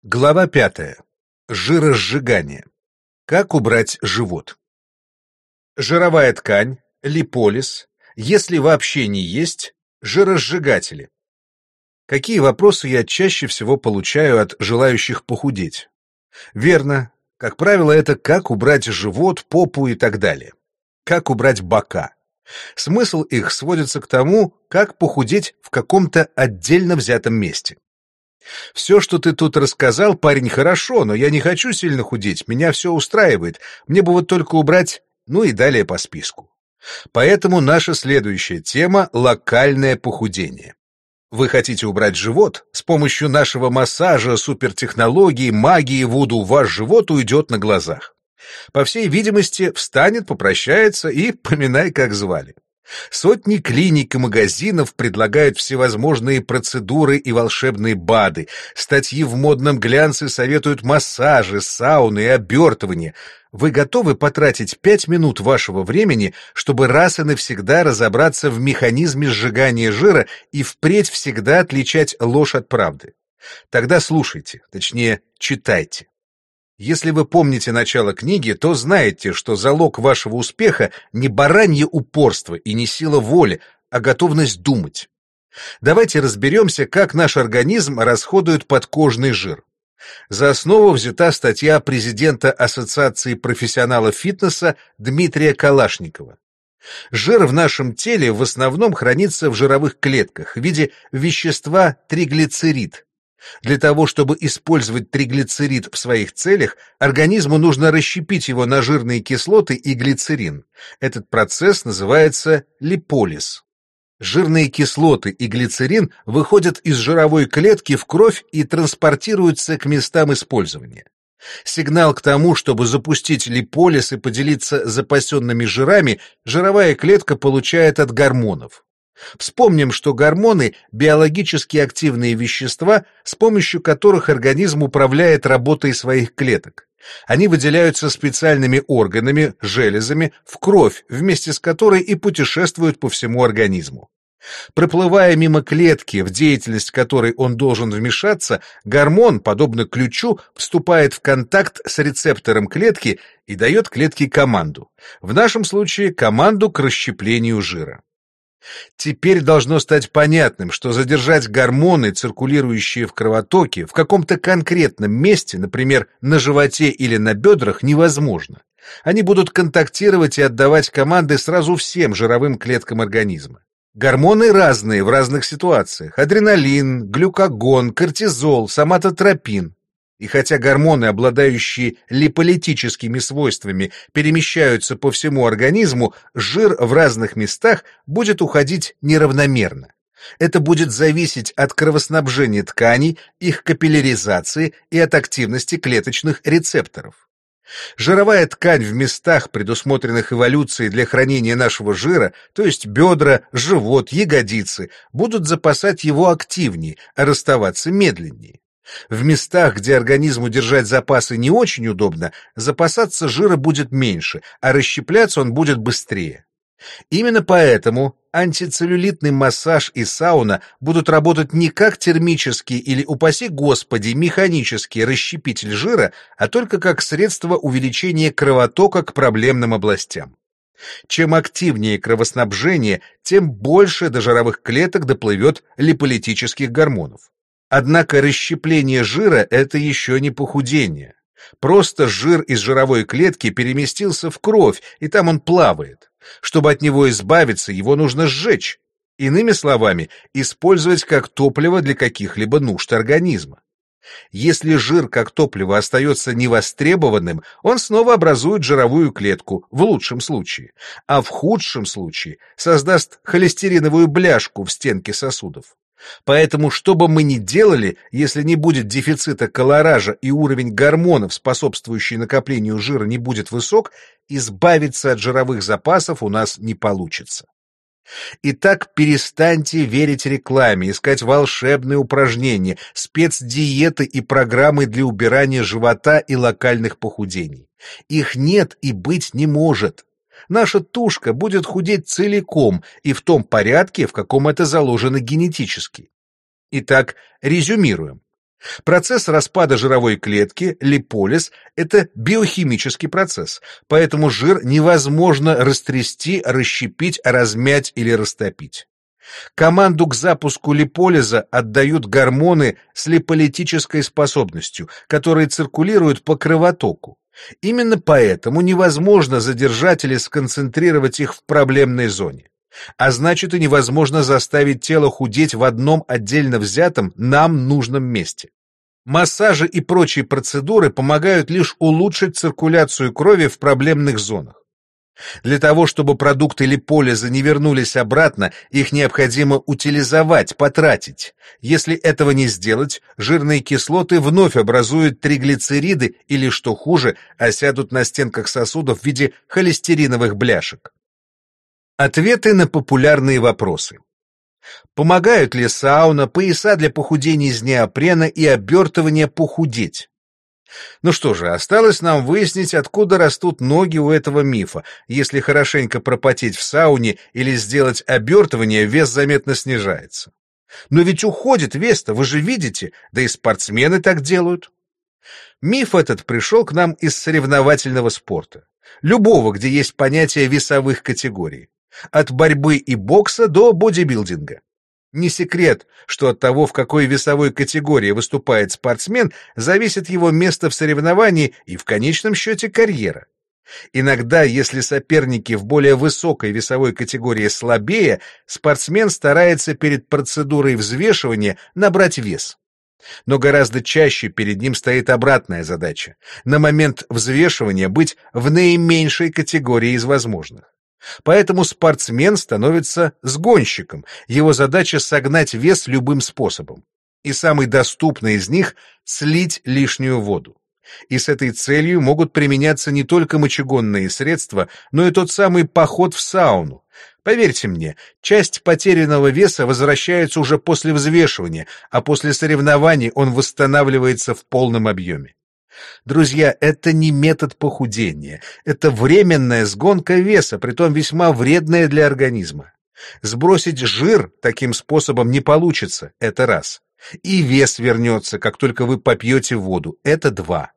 Глава 5. Жиросжигание. Как убрать живот? Жировая ткань, липолиз, если вообще не есть, жиросжигатели. Какие вопросы я чаще всего получаю от желающих похудеть? Верно, как правило, это как убрать живот, попу и так далее. Как убрать бока. Смысл их сводится к тому, как похудеть в каком-то отдельно взятом месте. Все, что ты тут рассказал, парень, хорошо, но я не хочу сильно худеть, меня все устраивает, мне бы вот только убрать, ну и далее по списку. Поэтому наша следующая тема — локальное похудение. Вы хотите убрать живот? С помощью нашего массажа, супертехнологии, магии, вуду ваш живот уйдет на глазах. По всей видимости, встанет, попрощается и поминай, как звали. Сотни клиник и магазинов предлагают всевозможные процедуры и волшебные БАДы. Статьи в модном глянце советуют массажи, сауны и обертывания. Вы готовы потратить 5 минут вашего времени, чтобы раз и навсегда разобраться в механизме сжигания жира и впредь всегда отличать ложь от правды? Тогда слушайте, точнее, читайте. Если вы помните начало книги, то знаете, что залог вашего успеха не баранье упорство и не сила воли, а готовность думать. Давайте разберемся, как наш организм расходует подкожный жир. За основу взята статья президента Ассоциации профессионалов фитнеса Дмитрия Калашникова. Жир в нашем теле в основном хранится в жировых клетках в виде вещества триглицерид. Для того, чтобы использовать триглицерид в своих целях, организму нужно расщепить его на жирные кислоты и глицерин. Этот процесс называется липолиз. Жирные кислоты и глицерин выходят из жировой клетки в кровь и транспортируются к местам использования. Сигнал к тому, чтобы запустить липолиз и поделиться запасенными жирами, жировая клетка получает от гормонов. Вспомним, что гормоны – биологически активные вещества, с помощью которых организм управляет работой своих клеток. Они выделяются специальными органами, железами, в кровь, вместе с которой и путешествуют по всему организму. Проплывая мимо клетки, в деятельность которой он должен вмешаться, гормон, подобно ключу, вступает в контакт с рецептором клетки и дает клетке команду. В нашем случае команду к расщеплению жира. Теперь должно стать понятным, что задержать гормоны, циркулирующие в кровотоке, в каком-то конкретном месте, например, на животе или на бедрах, невозможно. Они будут контактировать и отдавать команды сразу всем жировым клеткам организма. Гормоны разные в разных ситуациях: адреналин, глюкагон, кортизол, соматотропин. И хотя гормоны, обладающие липолитическими свойствами, перемещаются по всему организму, жир в разных местах будет уходить неравномерно. Это будет зависеть от кровоснабжения тканей, их капилляризации и от активности клеточных рецепторов. Жировая ткань в местах, предусмотренных эволюцией для хранения нашего жира, то есть бедра, живот, ягодицы, будут запасать его активнее, а расставаться медленнее. В местах, где организму держать запасы не очень удобно, запасаться жира будет меньше, а расщепляться он будет быстрее. Именно поэтому антицеллюлитный массаж и сауна будут работать не как термический или, упаси Господи, механический расщепитель жира, а только как средство увеличения кровотока к проблемным областям. Чем активнее кровоснабжение, тем больше до жировых клеток доплывет липолитических гормонов. Однако расщепление жира – это еще не похудение. Просто жир из жировой клетки переместился в кровь, и там он плавает. Чтобы от него избавиться, его нужно сжечь. Иными словами, использовать как топливо для каких-либо нужд организма. Если жир как топливо остается невостребованным, он снова образует жировую клетку, в лучшем случае, а в худшем случае создаст холестериновую бляшку в стенке сосудов. Поэтому, что бы мы ни делали, если не будет дефицита колоража и уровень гормонов, способствующий накоплению жира, не будет высок, избавиться от жировых запасов у нас не получится. Итак, перестаньте верить рекламе, искать волшебные упражнения, спецдиеты и программы для убирания живота и локальных похудений. Их нет и быть не может. Наша тушка будет худеть целиком и в том порядке, в каком это заложено генетически. Итак, резюмируем. Процесс распада жировой клетки, липолиз, это биохимический процесс, поэтому жир невозможно растрясти, расщепить, размять или растопить. Команду к запуску липолиза отдают гормоны с липолитической способностью, которые циркулируют по кровотоку. Именно поэтому невозможно задержать или сконцентрировать их в проблемной зоне. А значит, и невозможно заставить тело худеть в одном отдельно взятом нам нужном месте. Массажи и прочие процедуры помогают лишь улучшить циркуляцию крови в проблемных зонах. Для того, чтобы продукты липолиза не вернулись обратно, их необходимо утилизовать, потратить. Если этого не сделать, жирные кислоты вновь образуют триглицериды или, что хуже, осядут на стенках сосудов в виде холестериновых бляшек. Ответы на популярные вопросы. Помогают ли сауна, пояса для похудения из неопрена и обертывание похудеть? Ну что же, осталось нам выяснить, откуда растут ноги у этого мифа. Если хорошенько пропотеть в сауне или сделать обертывание, вес заметно снижается. Но ведь уходит вес-то, вы же видите, да и спортсмены так делают. Миф этот пришел к нам из соревновательного спорта. Любого, где есть понятие весовых категорий. От борьбы и бокса до бодибилдинга. Не секрет, что от того, в какой весовой категории выступает спортсмен, зависит его место в соревновании и, в конечном счете, карьера. Иногда, если соперники в более высокой весовой категории слабее, спортсмен старается перед процедурой взвешивания набрать вес. Но гораздо чаще перед ним стоит обратная задача – на момент взвешивания быть в наименьшей категории из возможных. Поэтому спортсмен становится сгонщиком, его задача согнать вес любым способом. И самый доступный из них – слить лишнюю воду. И с этой целью могут применяться не только мочегонные средства, но и тот самый поход в сауну. Поверьте мне, часть потерянного веса возвращается уже после взвешивания, а после соревнований он восстанавливается в полном объеме. Друзья, это не метод похудения, это временная сгонка веса, притом весьма вредная для организма. Сбросить жир таким способом не получится, это раз. И вес вернется, как только вы попьете воду, это два.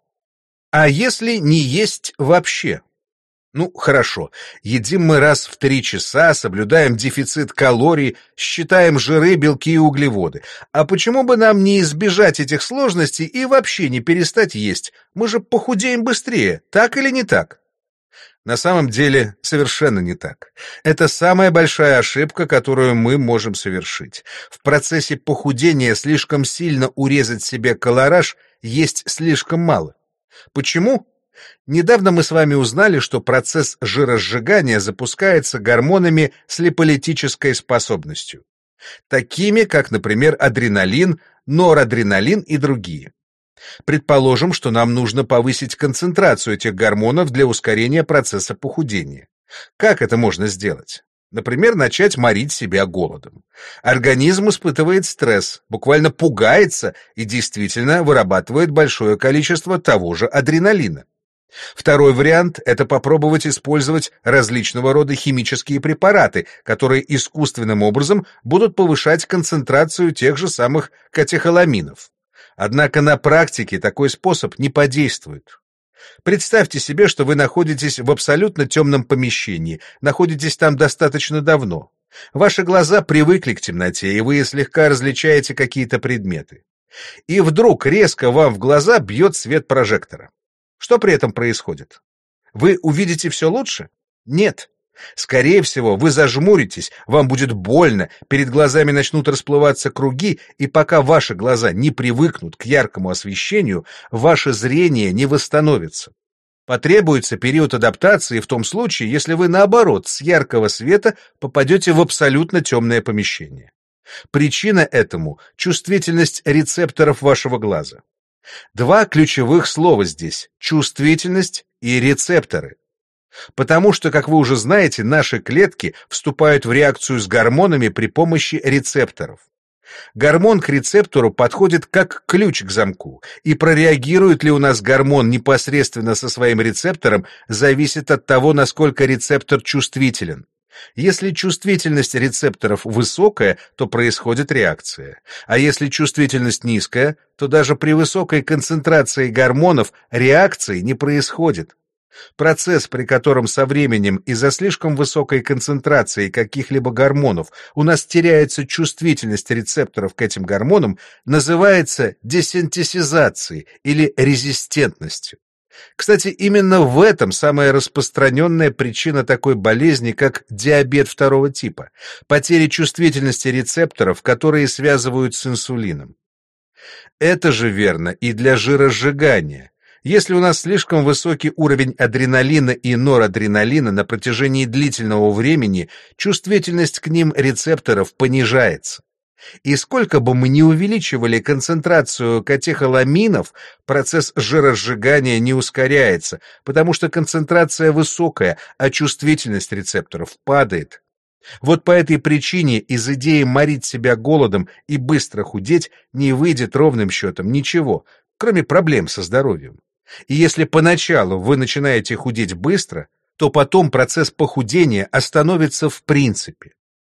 А если не есть вообще? Ну, хорошо, едим мы раз в 3 часа, соблюдаем дефицит калорий, считаем жиры, белки и углеводы. А почему бы нам не избежать этих сложностей и вообще не перестать есть? Мы же похудеем быстрее, так или не так? На самом деле, совершенно не так. Это самая большая ошибка, которую мы можем совершить. В процессе похудения слишком сильно урезать себе калораж, есть слишком мало. Почему? Недавно мы с вами узнали, что процесс жиросжигания запускается гормонами с липолитической способностью, такими как, например, адреналин, норадреналин и другие. Предположим, что нам нужно повысить концентрацию этих гормонов для ускорения процесса похудения. Как это можно сделать? Например, начать морить себя голодом. Организм испытывает стресс, буквально пугается и действительно вырабатывает большое количество того же адреналина. Второй вариант – это попробовать использовать различного рода химические препараты, которые искусственным образом будут повышать концентрацию тех же самых катехоламинов. Однако на практике такой способ не подействует. Представьте себе, что вы находитесь в абсолютно темном помещении, находитесь там достаточно давно. Ваши глаза привыкли к темноте, и вы слегка различаете какие-то предметы. И вдруг резко вам в глаза бьет свет прожектора. Что при этом происходит? Вы увидите все лучше? Нет. Скорее всего, вы зажмуритесь, вам будет больно, перед глазами начнут расплываться круги, и пока ваши глаза не привыкнут к яркому освещению, ваше зрение не восстановится. Потребуется период адаптации в том случае, если вы, наоборот, с яркого света попадете в абсолютно темное помещение. Причина этому – чувствительность рецепторов вашего глаза. Два ключевых слова здесь – чувствительность и рецепторы. Потому что, как вы уже знаете, наши клетки вступают в реакцию с гормонами при помощи рецепторов. Гормон к рецептору подходит как ключ к замку, и прореагирует ли у нас гормон непосредственно со своим рецептором, зависит от того, насколько рецептор чувствителен. Если чувствительность рецепторов высокая, то происходит реакция. А если чувствительность низкая, то даже при высокой концентрации гормонов реакции не происходит. Процесс, при котором со временем из-за слишком высокой концентрации каких-либо гормонов у нас теряется чувствительность рецепторов к этим гормонам, называется десинтезацией или резистентностью. Кстати, именно в этом самая распространенная причина такой болезни, как диабет второго типа, потери чувствительности рецепторов, которые связывают с инсулином. Это же верно и для жиросжигания. Если у нас слишком высокий уровень адреналина и норадреналина на протяжении длительного времени, чувствительность к ним рецепторов понижается. И сколько бы мы ни увеличивали концентрацию катехоламинов, процесс жиросжигания не ускоряется, потому что концентрация высокая, а чувствительность рецепторов падает. Вот по этой причине из идеи морить себя голодом и быстро худеть не выйдет ровным счетом ничего, кроме проблем со здоровьем. И если поначалу вы начинаете худеть быстро, то потом процесс похудения остановится в принципе.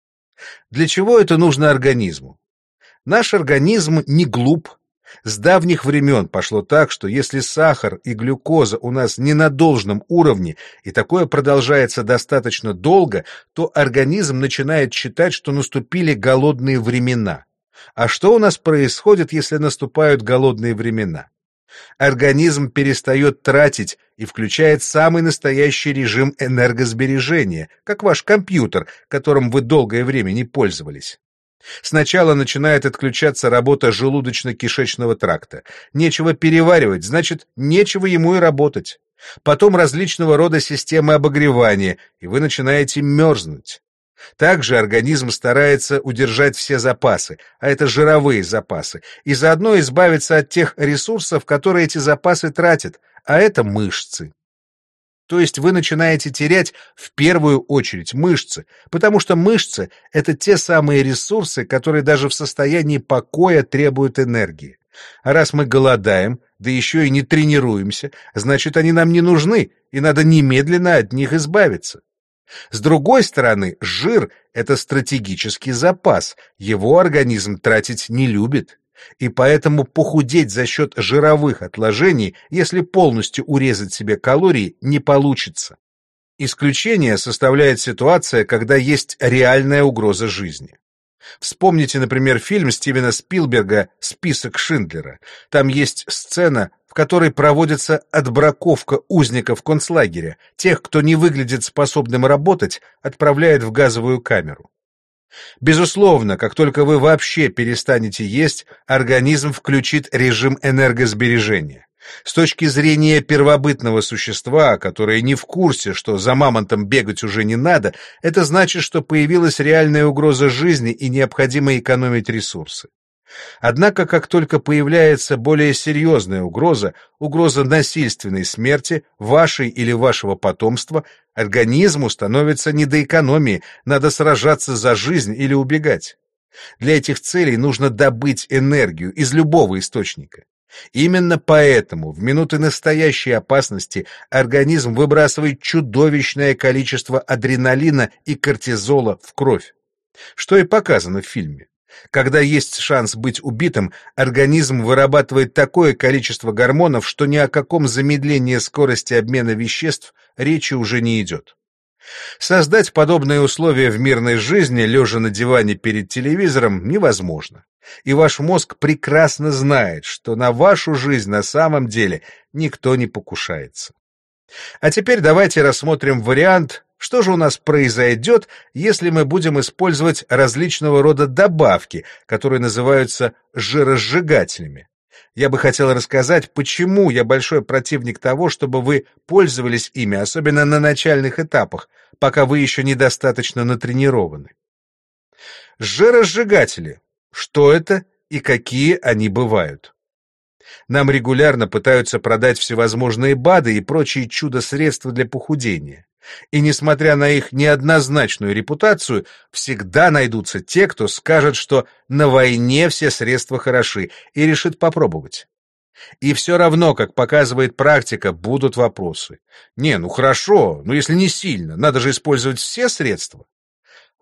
Для чего это нужно организму? Наш организм не глуп. С давних времен пошло так, что если сахар и глюкоза у нас не на должном уровне, и такое продолжается достаточно долго, то организм начинает считать, что наступили голодные времена. А что у нас происходит, если наступают голодные времена? Организм перестает тратить и включает самый настоящий режим энергосбережения, как ваш компьютер, которым вы долгое время не пользовались. Сначала начинает отключаться работа желудочно-кишечного тракта. Нечего переваривать, значит, нечего ему и работать. Потом различного рода системы обогревания, и вы начинаете мерзнуть. Также организм старается удержать все запасы, а это жировые запасы, и заодно избавиться от тех ресурсов, которые эти запасы тратят, а это мышцы. То есть вы начинаете терять в первую очередь мышцы, потому что мышцы — это те самые ресурсы, которые даже в состоянии покоя требуют энергии. А раз мы голодаем, да еще и не тренируемся, значит, они нам не нужны, и надо немедленно от них избавиться. С другой стороны, жир — это стратегический запас, его организм тратить не любит, и поэтому похудеть за счет жировых отложений, если полностью урезать себе калории, не получится. Исключение составляет ситуация, когда есть реальная угроза жизни. Вспомните, например, фильм Стивена Спилберга «Список Шиндлера». Там есть сцена, в которой проводится отбраковка узников концлагеря. Тех, кто не выглядит способным работать, отправляют в газовую камеру. Безусловно, как только вы вообще перестанете есть, организм включит режим энергосбережения. С точки зрения первобытного существа, которое не в курсе, что за мамонтом бегать уже не надо, это значит, что появилась реальная угроза жизни и необходимо экономить ресурсы. Однако, как только появляется более серьезная угроза, угроза насильственной смерти, вашей или вашего потомства, организму становится не до экономии, надо сражаться за жизнь или убегать. Для этих целей нужно добыть энергию из любого источника. Именно поэтому в минуты настоящей опасности организм выбрасывает чудовищное количество адреналина и кортизола в кровь. Что и показано в фильме. Когда есть шанс быть убитым, организм вырабатывает такое количество гормонов, что ни о каком замедлении скорости обмена веществ речи уже не идет. Создать подобные условия в мирной жизни, лежа на диване перед телевизором, невозможно. И ваш мозг прекрасно знает, что на вашу жизнь на самом деле никто не покушается. А теперь давайте рассмотрим вариант, что же у нас произойдет, если мы будем использовать различного рода добавки, которые называются жиросжигателями. Я бы хотел рассказать, почему я большой противник того, чтобы вы пользовались ими, особенно на начальных этапах, пока вы еще недостаточно натренированы. Жиросжигатели. Что это и какие они бывают? Нам регулярно пытаются продать всевозможные БАДы и прочие чудо-средства для похудения. И несмотря на их неоднозначную репутацию, всегда найдутся те, кто скажет, что на войне все средства хороши, и решит попробовать. И все равно, как показывает практика, будут вопросы. Не, ну хорошо, но если не сильно, надо же использовать все средства.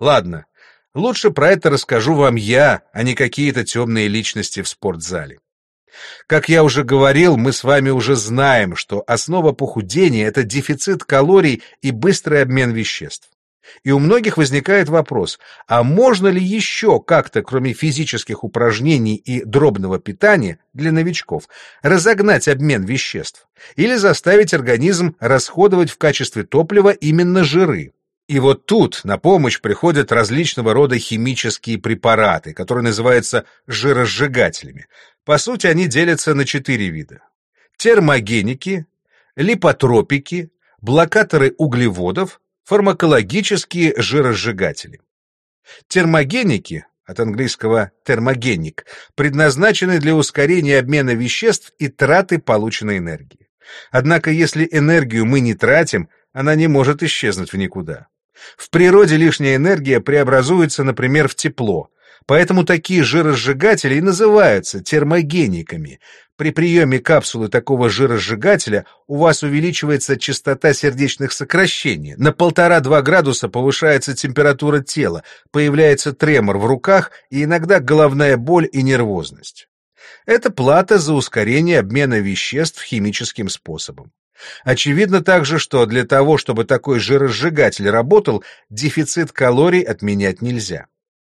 Ладно, лучше про это расскажу вам я, а не какие-то темные личности в спортзале. Как я уже говорил, мы с вами уже знаем, что основа похудения — это дефицит калорий и быстрый обмен веществ. И у многих возникает вопрос, а можно ли еще как-то, кроме физических упражнений и дробного питания для новичков, разогнать обмен веществ или заставить организм расходовать в качестве топлива именно жиры? И вот тут на помощь приходят различного рода химические препараты, которые называются жиросжигателями. По сути, они делятся на 4 вида: термогеники, липотропики, блокаторы углеводов, фармакологические жиросжигатели. Термогеники, от английского термогеник, предназначены для ускорения обмена веществ и траты полученной энергии. Однако, если энергию мы не тратим, она не может исчезнуть в никуда. В природе лишняя энергия преобразуется, например, в тепло, поэтому такие жиросжигатели и называются термогениками. При приеме капсулы такого жиросжигателя у вас увеличивается частота сердечных сокращений, на 1,5–2 градуса повышается температура тела, появляется тремор в руках и иногда головная боль и нервозность. Это плата за ускорение обмена веществ химическим способом. Очевидно также, что для того, чтобы такой жиросжигатель работал, дефицит калорий отменять нельзя.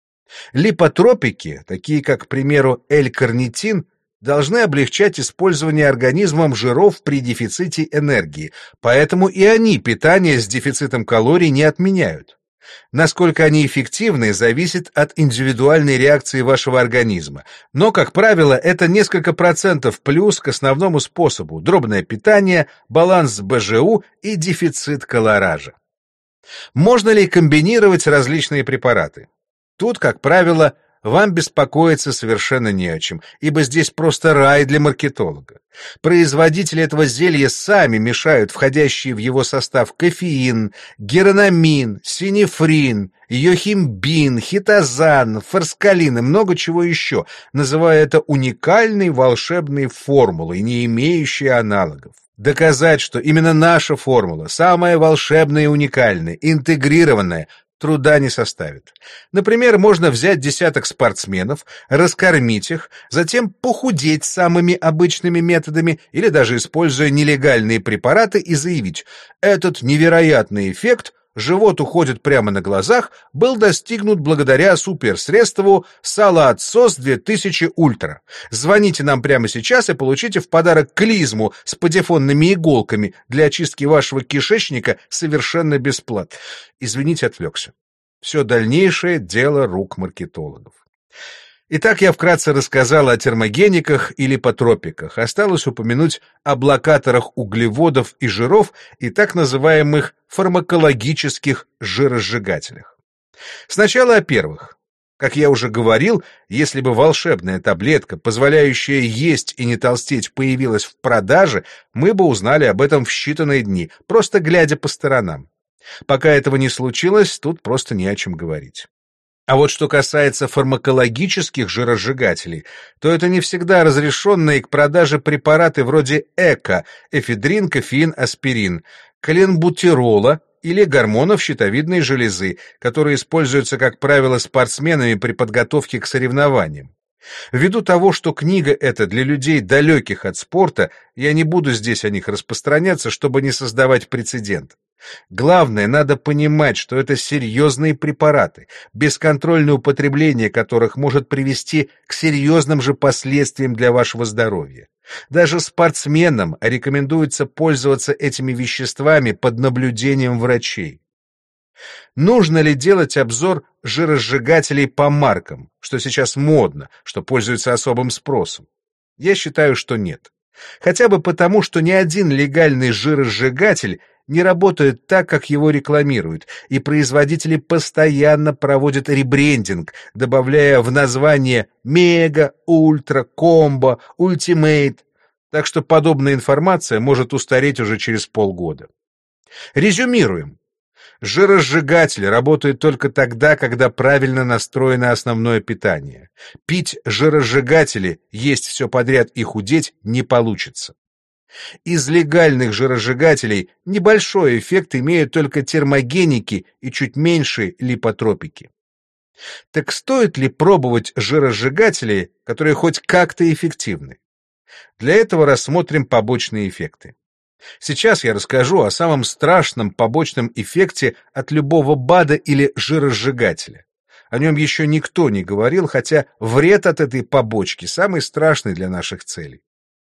Липотропики, такие как, к примеру, L-карнитин, должны облегчать использование организмом жиров при дефиците энергии, поэтому и они питание с дефицитом калорий не отменяют. Насколько они эффективны, зависит от индивидуальной реакции вашего организма, но, как правило, это несколько процентов плюс к основному способу: дробное питание, баланс БЖУ и дефицит колоража. Можно ли комбинировать различные препараты? Тут, как правило, вам беспокоиться совершенно не о чем, ибо здесь просто рай для маркетолога. Производители этого зелья сами мешают входящие в его состав кофеин, гераномин, синефрин, йохимбин, хитозан, форскалин и много чего еще, называя это уникальной волшебной формулой, не имеющей аналогов. Доказать, что именно наша формула, самая волшебная и уникальная, интегрированная, труда не составит. Например, можно взять десяток спортсменов, раскормить их, затем похудеть самыми обычными методами или даже используя нелегальные препараты и заявить: этот невероятный эффект, живот уходит прямо на глазах, был достигнут благодаря суперсредству Салат-СОС 2000 Ультра. Звоните нам прямо сейчас и получите в подарок клизму с патефонными иголками для очистки вашего кишечника совершенно бесплатно. Извините, отвлекся. Все дальнейшее — дело рук маркетологов. Итак, я вкратце рассказал о термогениках и липотропиках. Осталось упомянуть о блокаторах углеводов и жиров и так называемых фармакологических жиросжигателях. Сначала о первых. Как я уже говорил, если бы волшебная таблетка, позволяющая есть и не толстеть, появилась в продаже, мы бы узнали об этом в считанные дни, просто глядя по сторонам. Пока этого не случилось, тут просто не о чем говорить. А вот что касается фармакологических жиросжигателей, то это не всегда разрешенные к продаже препараты вроде ЭКО, эфедрин, кофеин, аспирин, коленбутирола или гормонов щитовидной железы, которые используются, как правило, спортсменами при подготовке к соревнованиям. Ввиду того, что книга эта для людей, далеких от спорта, я не буду здесь о них распространяться, чтобы не создавать прецедент. Главное, надо понимать, что это серьезные препараты, бесконтрольное употребление которых может привести к серьезным же последствиям для вашего здоровья. Даже спортсменам рекомендуется пользоваться этими веществами под наблюдением врачей. Нужно ли делать обзор жиросжигателей по маркам, что сейчас модно, что пользуется особым спросом? Я считаю, что нет. Хотя бы потому, что ни один легальный жиросжигатель не работает так, как его рекламируют, и производители постоянно проводят ребрендинг, добавляя в название «Мега», «Ультра», «Комбо», «Ультимейт», так что подобная информация может устареть уже через полгода. Резюмируем. Жиросжигатель работает только тогда, когда правильно настроено основное питание. Пить жиросжигатели, есть все подряд и худеть не получится. Из легальных жиросжигателей небольшой эффект имеют только термогеники и чуть меньше липотропики. Так стоит ли пробовать жиросжигатели, которые хоть как-то эффективны? Для этого рассмотрим побочные эффекты. Сейчас я расскажу о самом страшном побочном эффекте от любого БАДа или жиросжигателя. О нем еще никто не говорил, хотя вред от этой побочки самый страшный для наших целей.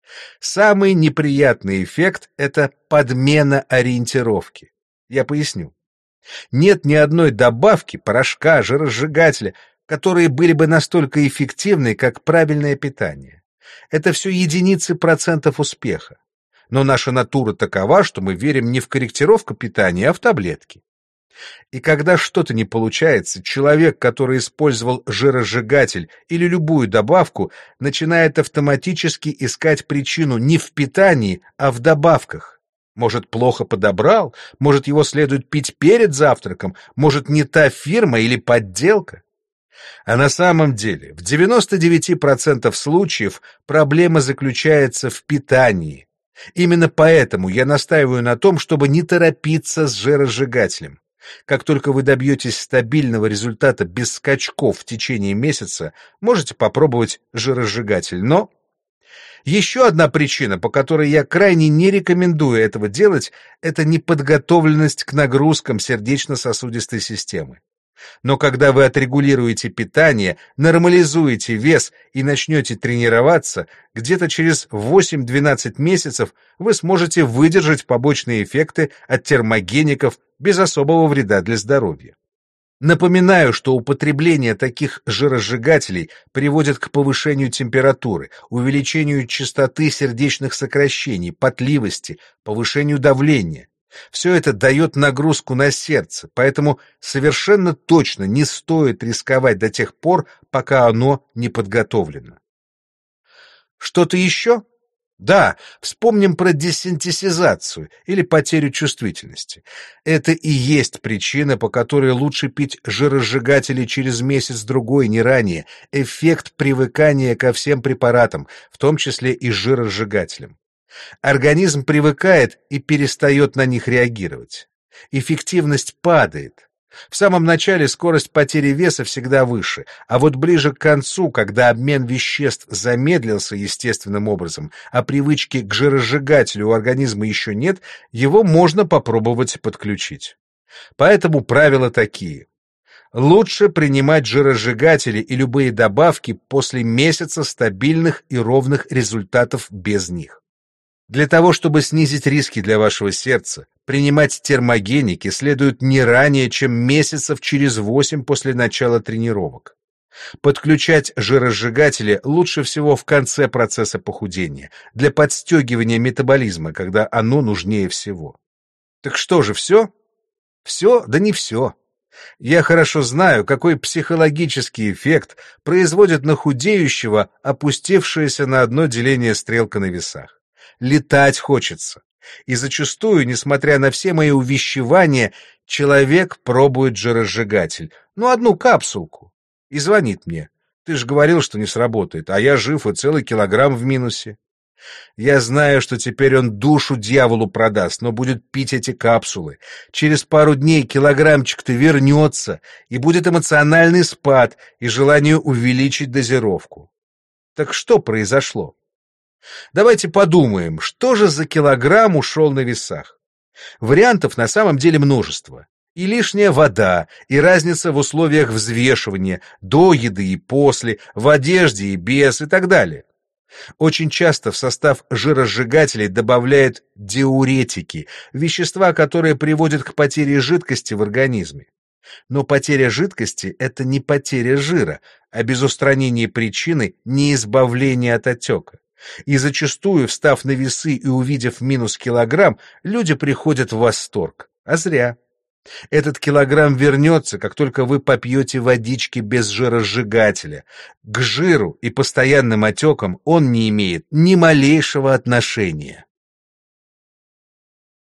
Самый неприятный эффект – это подмена ориентировки. Я поясню. Нет ни одной добавки, порошка, жиросжигателя, которые были бы настолько эффективны, как правильное питание. Это все единицы процентов успеха. Но наша натура такова, что мы верим не в корректировку питания, а в таблетки. И когда что-то не получается, человек, который использовал жиросжигатель или любую добавку, начинает автоматически искать причину не в питании, а в добавках. Может, плохо подобрал, может, его следует пить перед завтраком, может, не та фирма или подделка. А на самом деле, в 99% случаев проблема заключается в питании. Именно поэтому я настаиваю на том, чтобы не торопиться с жиросжигателем. Как только вы добьетесь стабильного результата без скачков в течение месяца, можете попробовать жиросжигатель. Но еще одна причина, по которой я крайне не рекомендую этого делать, это неподготовленность к нагрузкам сердечно-сосудистой системы. Но когда вы отрегулируете питание, нормализуете вес и начнете тренироваться, где-то через 8-12 месяцев вы сможете выдержать побочные эффекты от термогеников без особого вреда для здоровья. Напоминаю, что употребление таких жиросжигателей приводит к повышению температуры, увеличению частоты сердечных сокращений, потливости, повышению давления. Все это дает нагрузку на сердце, поэтому совершенно точно не стоит рисковать до тех пор, пока оно не подготовлено. Что-то еще? Да, вспомним про десинтезацию или потерю чувствительности. Это и есть причина, по которой лучше пить жиросжигатели через месяц-другой, не ранее. Эффект привыкания ко всем препаратам, в том числе и жиросжигателям. Организм привыкает и перестает на них реагировать. Эффективность падает. В самом начале скорость потери веса всегда выше, а вот ближе к концу, когда обмен веществ замедлился естественным образом, а привычки к жиросжигателю у организма еще нет, его можно попробовать подключить. Поэтому правила такие. Лучше принимать жиросжигатели и любые добавки после месяца стабильных и ровных результатов без них. Для того, чтобы снизить риски для вашего сердца, принимать термогеники следует не ранее, чем месяцев через 8 после начала тренировок. Подключать жиросжигатели лучше всего в конце процесса похудения, для подстегивания метаболизма, когда оно нужнее всего. Так что же, все? Все? Да не все. Я хорошо знаю, какой психологический эффект производит на худеющего опустившаяся на одно деление стрелка на весах. Летать хочется. И зачастую, несмотря на все мои увещевания, человек пробует жиросжигатель. Одну капсулку. И звонит мне. Ты же говорил, что не сработает, а я жив и целый килограмм в минусе. Я знаю, что теперь он душу дьяволу продаст, но будет пить эти капсулы. Через пару дней килограммчик-то вернется, и будет эмоциональный спад и желание увеличить дозировку. Так что произошло? Давайте подумаем, что же за килограмм ушел на весах. Вариантов на самом деле множество. И лишняя вода, и разница в условиях взвешивания, до еды и после, в одежде и без, и так далее. Очень часто в состав жиросжигателей добавляют диуретики, вещества, которые приводят к потере жидкости в организме. Но потеря жидкости – это не потеря жира, а без устранения причины не избавление от отека. И зачастую, встав на весы и увидев минус килограмм, люди приходят в восторг. А зря. Этот килограмм вернется, как только вы попьете водички без жиросжигателя. К жиру и постоянным отекам он не имеет ни малейшего отношения.